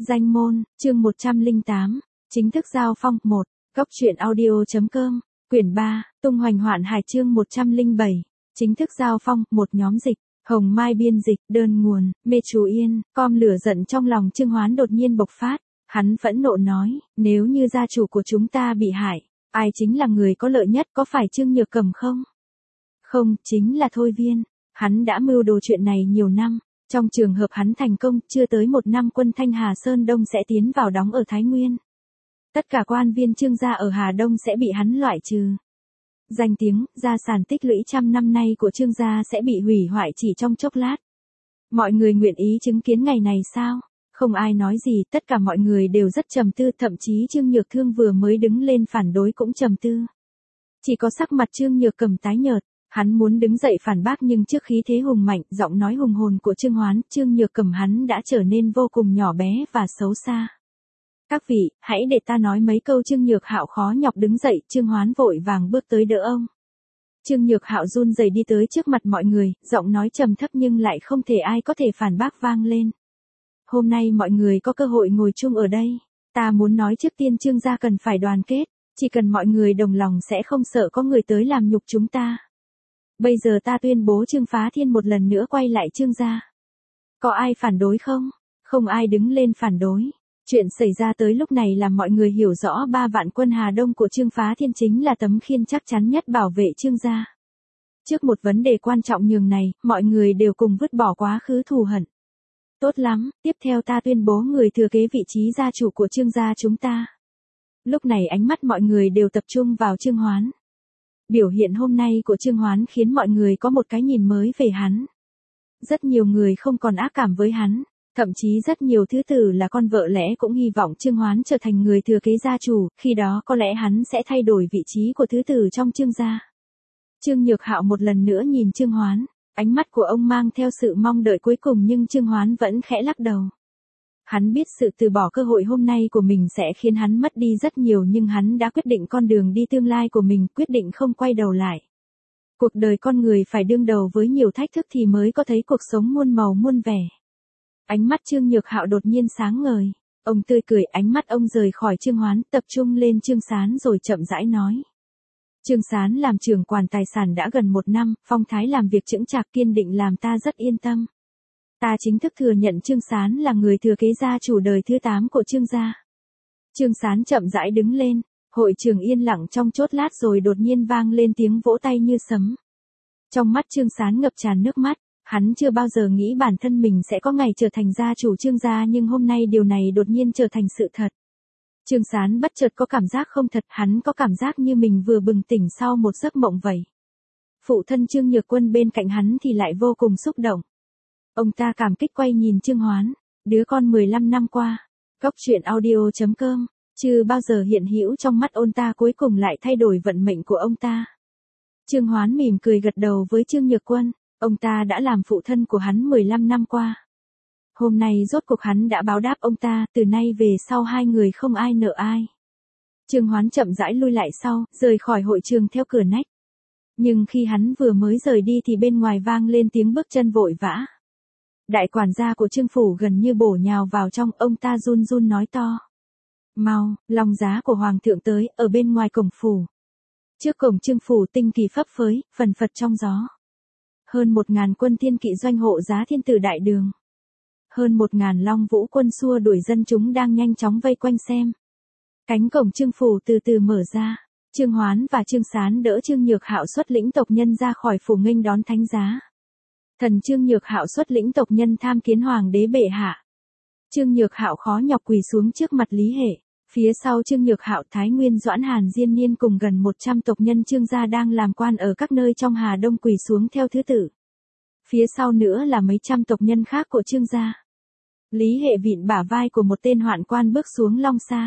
Danh môn, chương 108, chính thức giao phong, 1, Cốc truyện audio.com, quyển 3, tung hoành hoạn hải chương 107, chính thức giao phong, một nhóm dịch, Hồng Mai biên dịch, đơn nguồn, Mê Chú Yên, com lửa giận trong lòng Trương Hoán đột nhiên bộc phát, hắn phẫn nộ nói, nếu như gia chủ của chúng ta bị hại, ai chính là người có lợi nhất, có phải Trương Nhược Cẩm không? Không, chính là Thôi Viên, hắn đã mưu đồ chuyện này nhiều năm. Trong trường hợp hắn thành công, chưa tới 1 năm quân Thanh Hà Sơn Đông sẽ tiến vào đóng ở Thái Nguyên. Tất cả quan viên Trương gia ở Hà Đông sẽ bị hắn loại trừ. Danh tiếng, gia sản tích lũy trăm năm nay của Trương gia sẽ bị hủy hoại chỉ trong chốc lát. Mọi người nguyện ý chứng kiến ngày này sao? Không ai nói gì, tất cả mọi người đều rất trầm tư, thậm chí Trương Nhược Thương vừa mới đứng lên phản đối cũng trầm tư. Chỉ có sắc mặt Trương Nhược Cẩm tái nhợt. Hắn muốn đứng dậy phản bác nhưng trước khí thế hùng mạnh, giọng nói hùng hồn của Trương Hoán, Trương Nhược Cẩm hắn đã trở nên vô cùng nhỏ bé và xấu xa. Các vị, hãy để ta nói mấy câu. Trương Nhược Hạo khó nhọc đứng dậy, Trương Hoán vội vàng bước tới đỡ ông. Trương Nhược Hạo run rẩy đi tới trước mặt mọi người, giọng nói trầm thấp nhưng lại không thể ai có thể phản bác vang lên. Hôm nay mọi người có cơ hội ngồi chung ở đây. Ta muốn nói trước tiên Trương gia cần phải đoàn kết, chỉ cần mọi người đồng lòng sẽ không sợ có người tới làm nhục chúng ta. Bây giờ ta tuyên bố Trương Phá Thiên một lần nữa quay lại Trương gia. Có ai phản đối không? Không ai đứng lên phản đối. Chuyện xảy ra tới lúc này làm mọi người hiểu rõ 3 vạn quân Hà Đông của Trương Phá Thiên chính là tấm khiên chắc chắn nhất bảo vệ Trương gia. Trước một vấn đề quan trọng nhường này, mọi người đều cùng vứt bỏ quá khứ thù hận. Tốt lắm, tiếp theo ta tuyên bố người thừa kế vị trí gia chủ của Trương gia chúng ta. Lúc này ánh mắt mọi người đều tập trung vào Trương Hoán. Biểu hiện hôm nay của Trương Hoán khiến mọi người có một cái nhìn mới về hắn. Rất nhiều người không còn ác cảm với hắn, thậm chí rất nhiều thứ tử là con vợ lẽ cũng hy vọng Trương Hoán trở thành người thừa kế gia chủ, khi đó có lẽ hắn sẽ thay đổi vị trí của thứ tử trong Trương gia. Trương Nhược Hạo một lần nữa nhìn Trương Hoán, ánh mắt của ông mang theo sự mong đợi cuối cùng nhưng Trương Hoán vẫn khẽ lắc đầu. Hắn biết sự từ bỏ cơ hội hôm nay của mình sẽ khiến hắn mất đi rất nhiều nhưng hắn đã quyết định con đường đi tương lai của mình, quyết định không quay đầu lại. Cuộc đời con người phải đương đầu với nhiều thách thức thì mới có thấy cuộc sống muôn màu muôn vẻ. Ánh mắt Trương Nhược Hạo đột nhiên sáng ngời. Ông tươi cười, ánh mắt ông rời khỏi Trương Hoán, tập trung lên Trương Sán rồi chậm rãi nói. Trương Sán làm trưởng quản tài sản đã gần 1 năm, phong thái làm việc chững chạc kiên định làm ta rất yên tâm. Ta chính thức thừa nhận Trương Sán là người thừa kế gia chủ đời thứ 8 của Trương gia. Trương Sán chậm rãi đứng lên, hội trường yên lặng trong chốc lát rồi đột nhiên vang lên tiếng vỗ tay như sấm. Trong mắt Trương Sán ngập tràn nước mắt, hắn chưa bao giờ nghĩ bản thân mình sẽ có ngày trở thành gia chủ Trương gia nhưng hôm nay điều này đột nhiên trở thành sự thật. Trương Sán bất chợt có cảm giác không thật, hắn có cảm giác như mình vừa bừng tỉnh sau một giấc mộng vậy. Phụ thân Trương Nhược Quân bên cạnh hắn thì lại vô cùng xúc động. Ông ta cảm kích quay nhìn Trương Hoán, đứa con 15 năm qua, Cốc truyện audio.com, chưa bao giờ hiện hữu trong mắt ông ta cuối cùng lại thay đổi vận mệnh của ông ta. Trương Hoán mỉm cười gật đầu với Trương Nhược Quân, ông ta đã làm phụ thân của hắn 15 năm qua. Hôm nay rốt cuộc hắn đã báo đáp ông ta, từ nay về sau hai người không ai nợ ai. Trương Hoán chậm rãi lui lại sau, rời khỏi hội trường theo cửa nách. Nhưng khi hắn vừa mới rời đi thì bên ngoài vang lên tiếng bước chân vội vã. Đại quản gia của Trương phủ gần như bổ nhào vào trong, ông ta run run nói to. Mau, long giá của hoàng thượng tới, ở bên ngoài cổng phủ. Trước cổng Trương phủ tinh kỳ phấp phới, phần phật trong gió. Hơn 1.000 quân thiên kỵ doanh hộ giá thiên tử đại đường. Hơn 1.000 long vũ quân xua đuổi dân chúng đang nhanh chóng vây quanh xem. Cánh cổng Trương phủ từ từ mở ra, Trương Hoán và Trương Sán đỡ Trương Nhược Hạo xuất lĩnh tộc nhân ra khỏi phủ nghênh đón thánh giá. Thần Trương Nhược Hạo xuất lĩnh tộc nhân tham kiến hoàng đế bệ hạ. Trương Nhược Hạo khó nhọc quỳ xuống trước mặt Lý Hệ. Phía sau Trương Nhược Hạo, Thái Nguyên Doãn Hàn Diên Niên cùng gần 100 tộc nhân Trương gia đang làm quan ở các nơi trong Hà Đông quỳ xuống theo thứ tự. Phía sau nữa là mấy trăm tộc nhân khác của Trương gia. Lý Hệ vịn bả vai của một tên hoạn quan bước xuống long xa.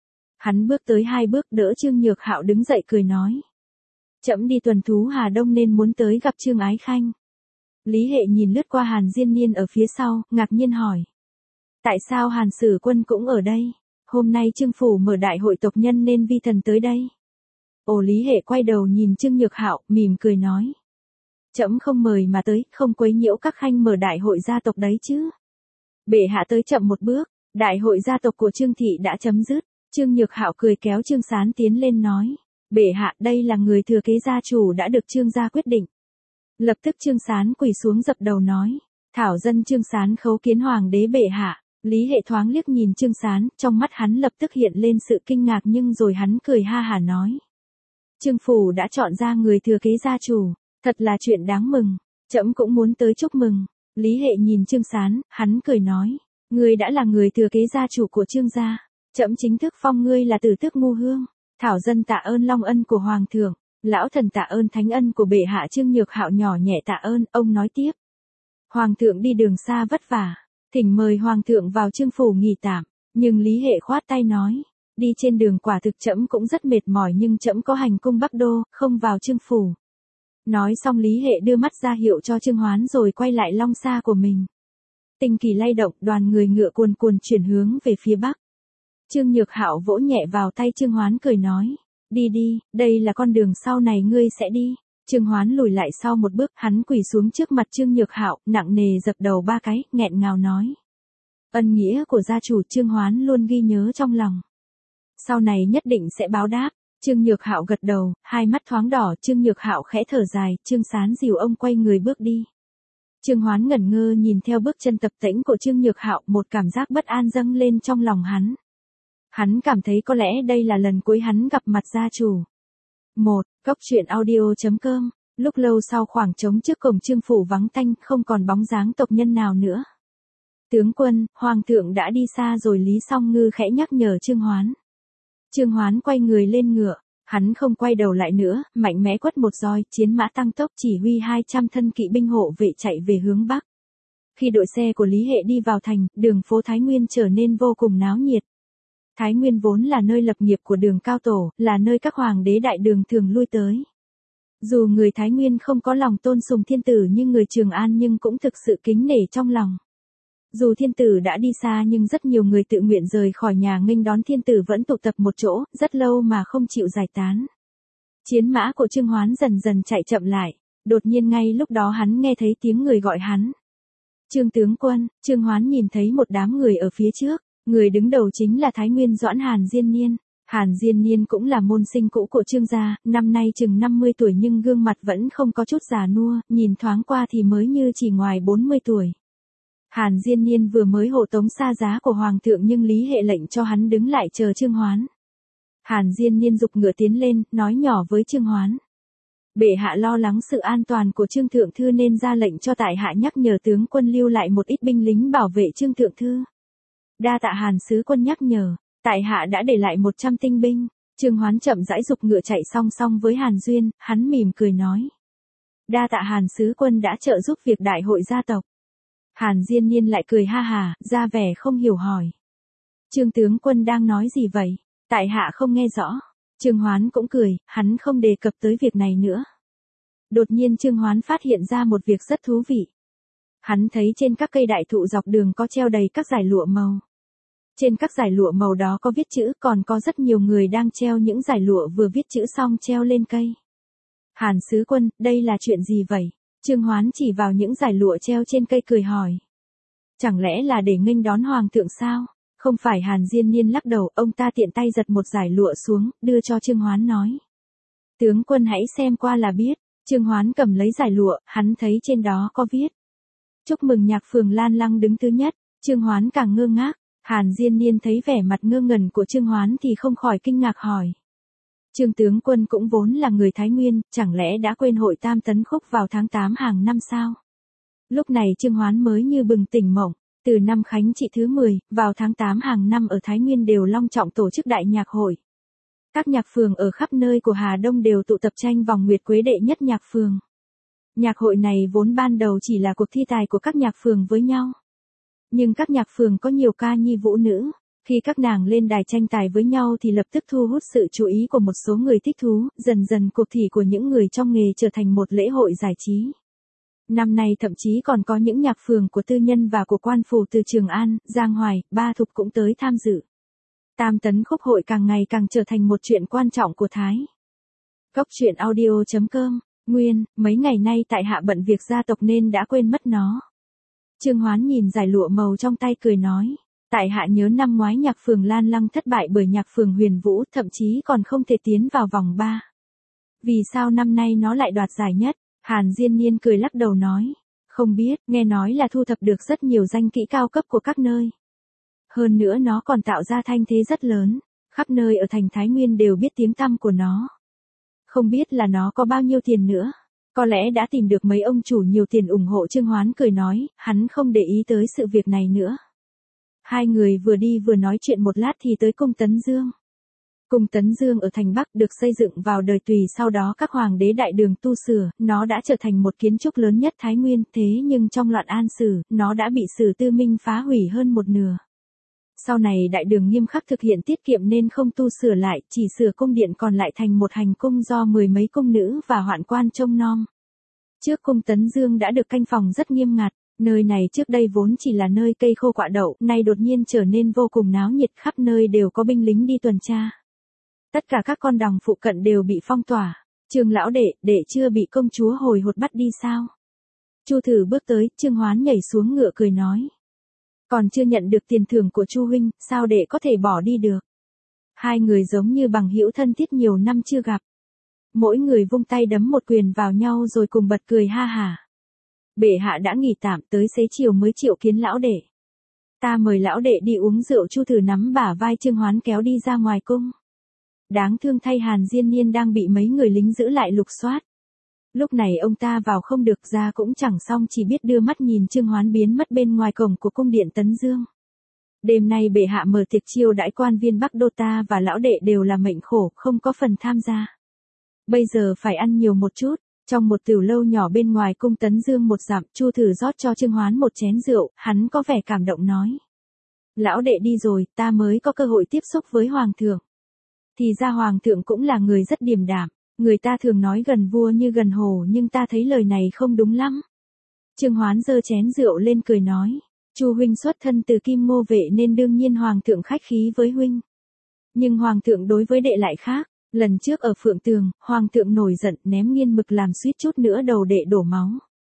Hắn bước tới 2 bước đỡ Trương Nhược Hạo đứng dậy cười nói. Trẫm đi tuần thú Hà Đông nên muốn tới gặp Trương Ái Khanh. Lý Hệ nhìn lướt qua Hàn Diên Niên ở phía sau, ngạc nhiên hỏi. Tại sao Hàn Sử Quân cũng ở đây? Hôm nay Trương phủ mở đại hội tộc nhân nên vi thần tới đây. Ồ, Lý Hệ quay đầu nhìn Trương Nhược Hạo, mỉm cười nói. Trẫm không mời mà tới, không quấy nhiễu các khanh mở đại hội gia tộc đấy chứ. Bệ hạ tới chậm một bước, Đại hội gia tộc của Trương thị đã chấm dứt. Trương Nhược Hạo cười kéo Trương Sán tiến lên nói, bệ hạ, đây là người thừa kế gia chủ đã được Trương gia quyết định. Lập tức Trương Sán quỳ xuống dập đầu nói, thảo dân Trương Sán khấu kiến hoàng đế bệ hạ. Lý Hệ thoáng liếc nhìn Trương Sán, trong mắt hắn lập tức hiện lên sự kinh ngạc nhưng rồi hắn cười ha hả nói, Trương phủ đã chọn ra người thừa kế gia chủ, thật là chuyện đáng mừng, trẫm cũng muốn tới chúc mừng. Lý Hệ nhìn Trương Sán, hắn cười nói, ngươi đã là người thừa kế gia chủ của Trương gia, trẫm chính thức phong ngươi là tử tước Ngu Hương. Thảo dân tạ ơn long ân của hoàng thượng, lão thần tạ ơn thánh ân của bệ hạ. Trương Nhược Hạo nhỏ nhẹ tạ ơn. Ông nói tiếp, hoàng thượng đi đường xa vất vả, thỉnh mời hoàng thượng vào Trương phủ nghỉ tạm. Nhưng Lý Hệ khoát tay nói, đi trên đường quả thực trẫm cũng rất mệt mỏi nhưng trẫm có hành cung Bắc Đô, không vào Trương phủ. Nói xong Lý Hệ đưa mắt ra hiệu cho Trương Hoán rồi quay lại long xa của mình. Tinh kỳ lay động, đoàn người ngựa cuồn cuồn chuyển hướng về phía bắc. Trương Nhược Hạo vỗ nhẹ vào tay Trương Hoán cười nói, đi đi, đây là con đường sau này ngươi sẽ đi. Trương Hoán lùi lại sau một bước, hắn quỳ xuống trước mặt Trương Nhược Hạo, nặng nề dập đầu 3 cái, nghẹn ngào nói, ân nghĩa của gia chủ Trương Hoán luôn ghi nhớ trong lòng. Sau này nhất định sẽ báo đáp. Trương Nhược Hạo gật đầu, hai mắt thoáng đỏ. Trương Nhược Hạo khẽ thở dài, Trương Sán dìu ông quay người bước đi. Trương Hoán ngẩn ngơ nhìn theo bước chân tập tễnh của Trương Nhược Hạo, một cảm giác bất an dâng lên trong lòng hắn. Hắn cảm thấy có lẽ đây là lần cuối hắn gặp mặt gia chủ. Cốc truyện audio.com. Lúc lâu sau khoảng trống trước cổng Trương phủ vắng tanh, không còn bóng dáng tộc nhân nào nữa. Tướng quân, hoàng thượng đã đi xa rồi. Lý Song Ngư khẽ nhắc nhở Trương Hoán. Trương Hoán quay người lên ngựa, hắn không quay đầu lại nữa, mạnh mẽ quất một roi, chiến mã tăng tốc chỉ huy 200 thân kỵ binh hộ vệ chạy về hướng bắc. Khi đội xe của Lý Hệ đi vào thành, đường phố Thái Nguyên trở nên vô cùng náo nhiệt. Thái Nguyên vốn là nơi lập nghiệp của Đường Cao Tổ, là nơi các hoàng đế đại đường thường lui tới. Dù người Thái Nguyên không có lòng tôn sùng thiên tử như người Trường An nhưng cũng thực sự kính nể trong lòng. Dù thiên tử đã đi xa nhưng rất nhiều người tự nguyện rời khỏi nhà nghênh đón thiên tử vẫn tụ tập một chỗ, rất lâu mà không chịu giải tán. Chiến mã của Trương Hoán dần dần chạy chậm lại, đột nhiên ngay lúc đó hắn nghe thấy tiếng người gọi hắn. Trương tướng quân. Trương Hoán nhìn thấy một đám người ở phía trước, người đứng đầu chính là Thái Nguyên Doãn Hàn Diên Niên. Hàn Diên Niên cũng là môn sinh cũ của Trương gia, năm nay chừng 50 tuổi nhưng gương mặt vẫn không có chút già nua, nhìn thoáng qua thì mới như chỉ ngoài 40 tuổi. Hàn Diên Niên vừa mới hộ tống xa giá của hoàng thượng nhưng Lý Hệ lệnh cho hắn đứng lại chờ Trương Hoán. Hàn Diên Niên giục ngựa tiến lên, nói nhỏ với Trương Hoán. Bệ hạ lo lắng sự an toàn của Trương thượng thư nên ra lệnh cho tại hạ nhắc nhở tướng quân lưu lại một ít binh lính bảo vệ Trương thượng thư. Đa tạ Hàn sứ quân nhắc nhở, tại hạ đã để lại 100 tinh binh. Trương Hoán chậm rãi giục ngựa chạy song song với Hàn Duyên, hắn mỉm cười nói. Đa tạ Hàn sứ quân đã trợ giúp việc đại hội gia tộc. Hàn Diên Niên lại cười ha hà, ra vẻ không hiểu hỏi. Trương tướng quân đang nói gì vậy? Tại hạ không nghe rõ. Trương Hoán cũng cười, hắn không đề cập tới việc này nữa. Đột nhiên Trương Hoán phát hiện ra một việc rất thú vị. Hắn thấy trên các cây đại thụ dọc đường có treo đầy các dải lụa màu. Trên các dải lụa màu đó có viết chữ, còn có rất nhiều người đang treo những dải lụa vừa viết chữ xong treo lên cây. Hàn sứ quân, đây là chuyện gì vậy? Trương Hoán chỉ vào những dải lụa treo trên cây cười hỏi. Chẳng lẽ là để nghênh đón hoàng thượng sao? Không phải. Hàn Diên Niên lắc đầu, ông ta tiện tay giật một dải lụa xuống, đưa cho Trương Hoán nói. Tướng quân hãy xem qua là biết. Trương Hoán cầm lấy dải lụa, hắn thấy trên đó có viết. Chúc mừng nhạc phường Lan Lăng đứng thứ nhất. Trương Hoán càng ngơ ngác. Hàn Diên Niên thấy vẻ mặt ngơ ngẩn của Trương Hoán thì không khỏi kinh ngạc hỏi. Trương tướng quân cũng vốn là người Thái Nguyên, chẳng lẽ đã quên hội Tam Tấn Khúc vào tháng 8 hàng năm sao? Lúc này Trương Hoán mới như bừng tỉnh mộng, từ năm Khánh Trị thứ 10, vào tháng 8 hàng năm ở Thái Nguyên đều long trọng tổ chức đại nhạc hội. Các nhạc phường ở khắp nơi của Hà Đông đều tụ tập tranh vòng nguyệt quế đệ nhất nhạc phường. Nhạc hội này vốn ban đầu chỉ là cuộc thi tài của các nhạc phường với nhau. Nhưng các nhạc phường có nhiều ca nhi vũ nữ. Khi các nàng lên đài tranh tài với nhau thì lập tức thu hút sự chú ý của một số người thích thú, dần dần cuộc thi của những người trong nghề trở thành một lễ hội giải trí. Năm nay thậm chí còn có những nhạc phường của tư nhân và của quan phủ từ Trường An, Giang Hoài, Ba Thục cũng tới tham dự. Tam Tấn Khúc hội càng ngày càng trở thành một chuyện quan trọng của Thái. Cốc truyện audio.com. Nguyên, mấy ngày nay tại hạ bận việc gia tộc nên đã quên mất nó. Trương Hoán nhìn dải lụa màu trong tay cười nói. Tại hạ nhớ năm ngoái nhạc phường Lan Lăng thất bại bởi nhạc phường Huyền Vũ, thậm chí còn không thể tiến vào vòng 3. Vì sao năm nay nó lại đoạt giải nhất? Hàn Diên Niên cười lắc đầu nói. Không biết, nghe nói là thu thập được rất nhiều danh kỹ cao cấp của các nơi. Hơn nữa nó còn tạo ra thanh thế rất lớn, khắp nơi ở thành Thái Nguyên đều biết tiếng tăm của nó. Không biết là nó có bao nhiêu tiền nữa. Có lẽ đã tìm được mấy ông chủ nhiều tiền ủng hộ. Trương Hoán cười nói, hắn không để ý tới sự việc này nữa. Hai người vừa đi vừa nói chuyện một lát thì tới cung Tấn Dương. Cung Tấn Dương ở thành Bắc được xây dựng vào đời Tùy, sau đó các hoàng đế Đại Đường tu sửa, nó đã trở thành một kiến trúc lớn nhất Thái Nguyên, thế nhưng trong loạn An Sử, nó đã bị Sử Tư Minh phá hủy hơn một nửa. Sau này Đại Đường nghiêm khắc thực hiện tiết kiệm nên không tu sửa lại, chỉ sửa cung điện còn lại thành một hành cung do 10 mấy cung nữ và hoạn quan trông nom. Trước cung Tấn Dương đã được canh phòng rất nghiêm ngặt, nơi này trước đây vốn chỉ là nơi cây khô quạ đậu, nay đột nhiên trở nên vô cùng náo nhiệt, khắp nơi đều có binh lính đi tuần tra. Tất cả các con đồng phụ cận đều bị phong tỏa. Trương lão đệ chưa bị công chúa hồi hột bắt đi sao? Chu Thử bước tới, Trương Hoán nhảy xuống ngựa cười nói. Còn chưa nhận được tiền thưởng của Chu huynh, sao đệ có thể bỏ đi được? Hai người giống như bằng hữu thân thiết nhiều năm chưa gặp. Mỗi người vung tay đấm một quyền vào nhau rồi cùng bật cười ha hả. Bệ hạ đã nghỉ tạm, tới xế chiều mới triệu kiến lão đệ. Ta mời lão đệ đi uống rượu. Chu Thử nắm bả vai Trương Hoán kéo đi ra ngoài cung. Đáng thương thay, Hàn Diên Niên đang bị mấy người lính giữ lại lục soát. Lúc này ông ta vào không được, ra cũng chẳng xong, chỉ biết đưa mắt nhìn Trương Hoán biến mất bên ngoài cổng của cung điện Tấn Dương. Đêm nay bệ hạ mở tiệc chiêu đãi quan viên Bắc Đô, ta và lão đệ đều là mệnh khổ, không có phần tham gia. Bây giờ phải ăn nhiều một chút. Trong một tiểu lâu nhỏ bên ngoài cung Tấn Dương một dặm, Chu Thử rót cho Trương Hoán một chén rượu, hắn có vẻ cảm động nói. Lão đệ đi rồi, ta mới có cơ hội tiếp xúc với hoàng thượng. Thì ra hoàng thượng cũng là người rất điềm đạm, người ta thường nói gần vua như gần hồ, nhưng ta thấy lời này không đúng lắm. Trương Hoán giơ chén rượu lên cười nói, Chu huynh xuất thân từ Kim Ngô vệ nên đương nhiên hoàng thượng khách khí với huynh. Nhưng hoàng thượng đối với đệ lại khác, lần trước ở Phượng Tường, hoàng thượng nổi giận ném nghiên mực làm suýt chút nữa đầu đệ đổ máu.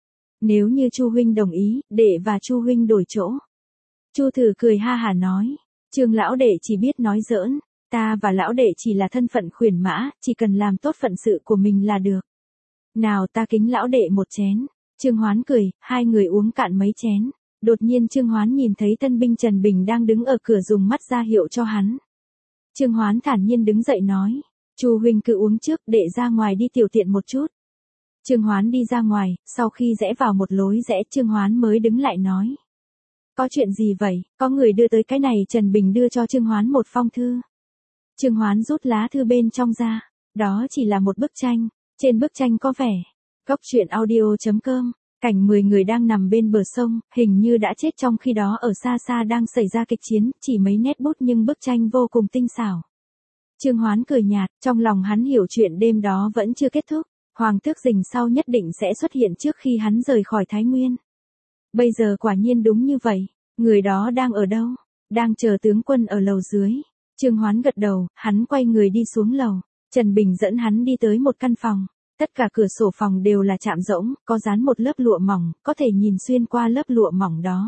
Nếu như Chu huynh đồng ý, đệ và Chu huynh đổi chỗ. Chu Thử cười ha hả nói, Trương lão đệ chỉ biết nói giỡn. Ta và lão đệ chỉ là thân phận khuyển mã, chỉ cần làm tốt phận sự của mình là được. Nào ta kính lão đệ một chén. Trương Hoán cười, hai người uống cạn mấy chén. Đột nhiên Trương Hoán nhìn thấy tân binh Trần Bình đang đứng ở cửa dùng mắt ra hiệu cho hắn. Trương Hoán thản nhiên đứng dậy nói, Chu huynh cứ uống trước, đệ ra ngoài đi tiểu tiện một chút. Trương Hoán đi ra ngoài, sau khi rẽ vào một lối rẽ Trương Hoán mới đứng lại nói. Có chuyện gì vậy? Có người đưa tới cái này. Trần Bình đưa cho Trương Hoán một phong thư. Trương Hoán rút lá thư bên trong ra, đó chỉ là một bức tranh, trên bức tranh có vẻ, Góc truyện audio.com, cảnh 10 người đang nằm bên bờ sông, hình như đã chết, trong khi đó ở xa xa đang xảy ra kịch chiến, chỉ mấy nét bút nhưng bức tranh vô cùng tinh xảo. Trương Hoán cười nhạt, trong lòng hắn hiểu chuyện đêm đó vẫn chưa kết thúc, Hoàng Tước Dình sau nhất định sẽ xuất hiện trước khi hắn rời khỏi Thái Nguyên. Bây giờ quả nhiên đúng như vậy, người đó đang ở đâu? Đang chờ tướng quân ở lầu dưới. Trương Hoán gật đầu, hắn quay người đi xuống lầu. Trần Bình dẫn hắn đi tới một căn phòng. Tất cả cửa sổ phòng đều là chạm rỗng, có dán một lớp lụa mỏng, có thể nhìn xuyên qua lớp lụa mỏng đó.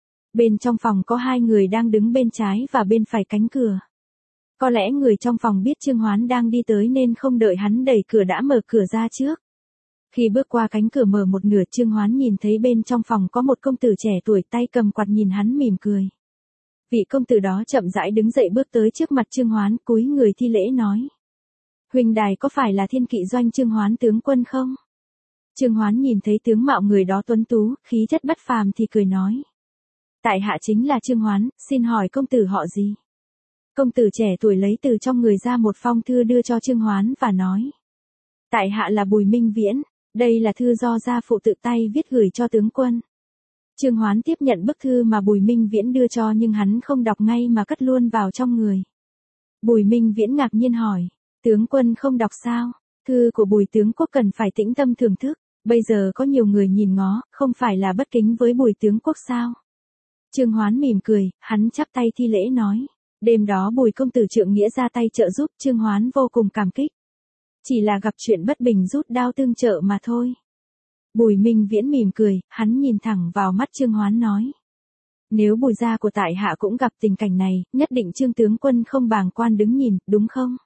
Bên trong phòng có hai người đang đứng bên trái và bên phải cánh cửa. Có lẽ người trong phòng biết Trương Hoán đang đi tới nên không đợi hắn đẩy cửa đã mở cửa ra trước. Khi bước qua cánh cửa mở một nửa, Trương Hoán nhìn thấy bên trong phòng có một công tử trẻ tuổi tay cầm quạt nhìn hắn mỉm cười. Vị công tử đó chậm rãi đứng dậy bước tới trước mặt Trương Hoán, cúi người thi lễ nói. Huynh đài có phải là Thiên Kỵ Doanh Trương Hoán tướng quân không? Trương Hoán nhìn thấy tướng mạo người đó tuấn tú, khí chất bất phàm thì cười nói. Tại hạ chính là Trương Hoán, xin hỏi công tử họ gì? Công tử trẻ tuổi lấy từ trong người ra một phong thư đưa cho Trương Hoán và nói. Tại hạ là Bùi Minh Viễn, đây là thư do gia phụ tự tay viết gửi cho tướng quân. Trương Hoán tiếp nhận bức thư mà Bùi Minh Viễn đưa cho nhưng hắn không đọc ngay mà cất luôn vào trong người. Bùi Minh Viễn ngạc nhiên hỏi, tướng quân không đọc sao? Thư của Bùi tướng quốc cần phải tĩnh tâm thưởng thức, bây giờ có nhiều người nhìn ngó, không phải là bất kính với Bùi tướng quốc sao? Trương Hoán mỉm cười, hắn chắp tay thi lễ nói, đêm đó Bùi công tử trượng nghĩa ra tay trợ giúp, Trương Hoán vô cùng cảm kích. Chỉ là gặp chuyện bất bình rút đao tương trợ mà thôi. Bùi Minh Viễn mỉm cười, hắn nhìn thẳng vào mắt Trương Hoán nói. Nếu Bùi gia của tại hạ cũng gặp tình cảnh này, nhất định Trương tướng quân không bàng quan đứng nhìn, đúng không?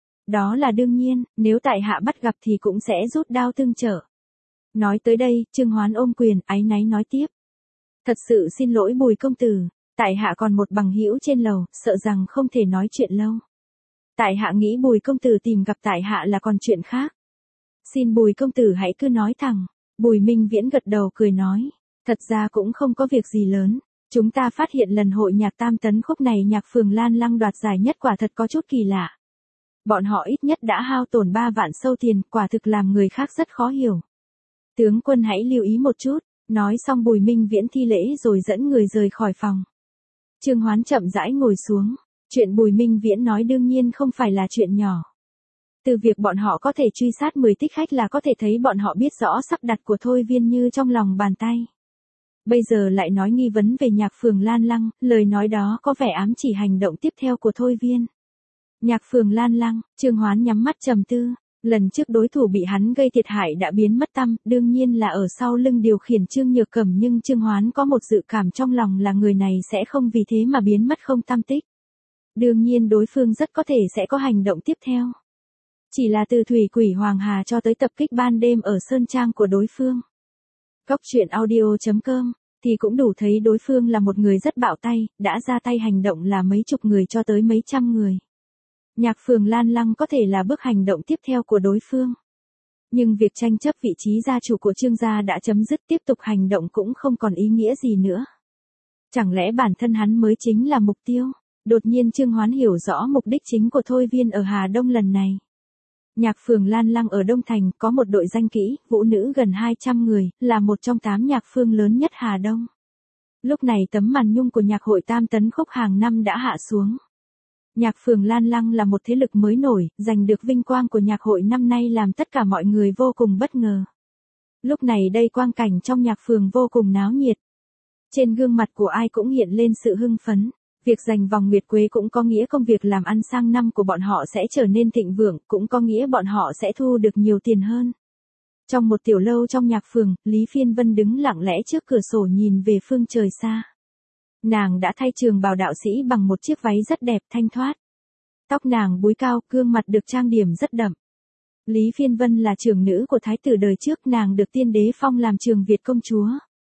Đó là đương nhiên, nếu tại hạ bắt gặp thì cũng sẽ rút đao tương trợ. Nói tới đây, Trương Hoán ôm quyền, áy náy nói tiếp. Thật sự xin lỗi Bùi công tử, tại hạ còn một bằng hữu trên lầu, sợ rằng không thể nói chuyện lâu. Tại hạ nghĩ Bùi công tử tìm gặp tại hạ là còn chuyện khác. Xin Bùi công tử hãy cứ nói thẳng. Bùi Minh Viễn gật đầu cười nói. Thật ra cũng không có việc gì lớn. Chúng ta phát hiện lần hội nhạc tam tấn khúc này nhạc phường Lan Lăng đoạt giải nhất quả thật có chút kỳ lạ. Bọn họ ít nhất đã hao tổn 3 vạn sâu tiền, quả thực làm người khác rất khó hiểu. Tướng quân hãy lưu ý một chút. Nói xong Bùi Minh Viễn thi lễ rồi dẫn người rời khỏi phòng. Trương Hoán chậm rãi ngồi xuống. Chuyện Bùi Minh Viễn nói đương nhiên không phải là chuyện nhỏ. Từ việc bọn họ có thể truy sát 10 thích khách là có thể thấy bọn họ biết rõ sắp đặt của Thôi Viên như trong lòng bàn tay. Bây giờ lại nói nghi vấn về nhạc phường Lan Lăng, lời nói đó có vẻ ám chỉ hành động tiếp theo của Thôi Viên. Nhạc phường Lan Lăng, Trương Hoán nhắm mắt trầm tư. Lần trước đối thủ bị hắn gây thiệt hại đã biến mất tăm, đương nhiên là ở sau lưng điều khiển Trương Nhược Cẩm, nhưng Trương Hoán có một dự cảm trong lòng là người này sẽ không vì thế mà biến mất không tăm tích. Đương nhiên đối phương rất có thể sẽ có hành động tiếp theo. Chỉ là từ Thủy Quỷ Hoàng Hà cho tới tập kích ban đêm ở Sơn Trang của đối phương. Cốc truyện audio.com thì cũng đủ thấy đối phương là một người rất bạo tay, đã ra tay hành động là mấy chục người cho tới mấy trăm người. Nhạc phường Lan Lăng có thể là bước hành động tiếp theo của đối phương. Nhưng việc tranh chấp vị trí gia chủ của Trương gia đã chấm dứt, tiếp tục hành động cũng không còn ý nghĩa gì nữa. Chẳng lẽ bản thân hắn mới chính là mục tiêu? Đột nhiên Trương Hoán hiểu rõ mục đích chính của Thôi Viên ở Hà Đông lần này. Nhạc phường Lan Lăng ở Đông Thành có một đội danh kỹ, vũ nữ gần 200 người, là một trong 8 nhạc phương lớn nhất Hà Đông. Lúc này tấm màn nhung của nhạc hội tam tấn khúc hàng năm đã hạ xuống. Nhạc phường Lan Lăng là một thế lực mới nổi, giành được vinh quang của nhạc hội năm nay làm tất cả mọi người vô cùng bất ngờ. Lúc này đây quang cảnh trong nhạc phường vô cùng náo nhiệt. Trên gương mặt của ai cũng hiện lên sự hưng phấn. Việc giành vòng nguyệt quế cũng có nghĩa công việc làm ăn sang năm của bọn họ sẽ trở nên thịnh vượng, cũng có nghĩa bọn họ sẽ thu được nhiều tiền hơn. Trong một tiểu lâu trong nhạc phường, Lý Phiên Vân đứng lặng lẽ trước cửa sổ nhìn về phương trời xa. Nàng đã thay trường bào đạo sĩ bằng một chiếc váy rất đẹp thanh thoát. Tóc nàng búi cao, gương mặt được trang điểm rất đậm. Lý Phiên Vân là trưởng nữ của thái tử đời trước, nàng được tiên đế phong làm Trường Việt công chúa.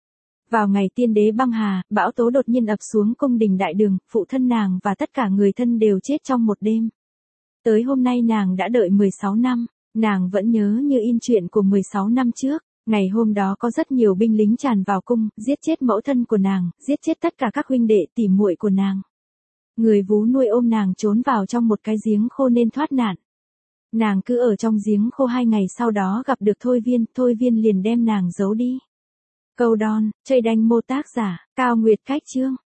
Vào ngày tiên đế băng hà, bão tố đột nhiên ập xuống cung đình đại đường, phụ thân nàng và tất cả người thân đều chết trong một đêm. Tới hôm nay nàng đã đợi 16 năm, nàng vẫn nhớ như in chuyện của 16 năm trước. Ngày hôm đó có rất nhiều binh lính tràn vào cung, giết chết mẫu thân của nàng, giết chết tất cả các huynh đệ tỉ muội của nàng. Người vú nuôi ôm nàng trốn vào trong một cái giếng khô nên thoát nạn. Nàng cứ ở trong giếng khô 2 ngày, sau đó gặp được Thôi Viên liền đem nàng giấu đi. Câu đon, chơi đanh mô tác giả, Cao Nguyệt Cách chương.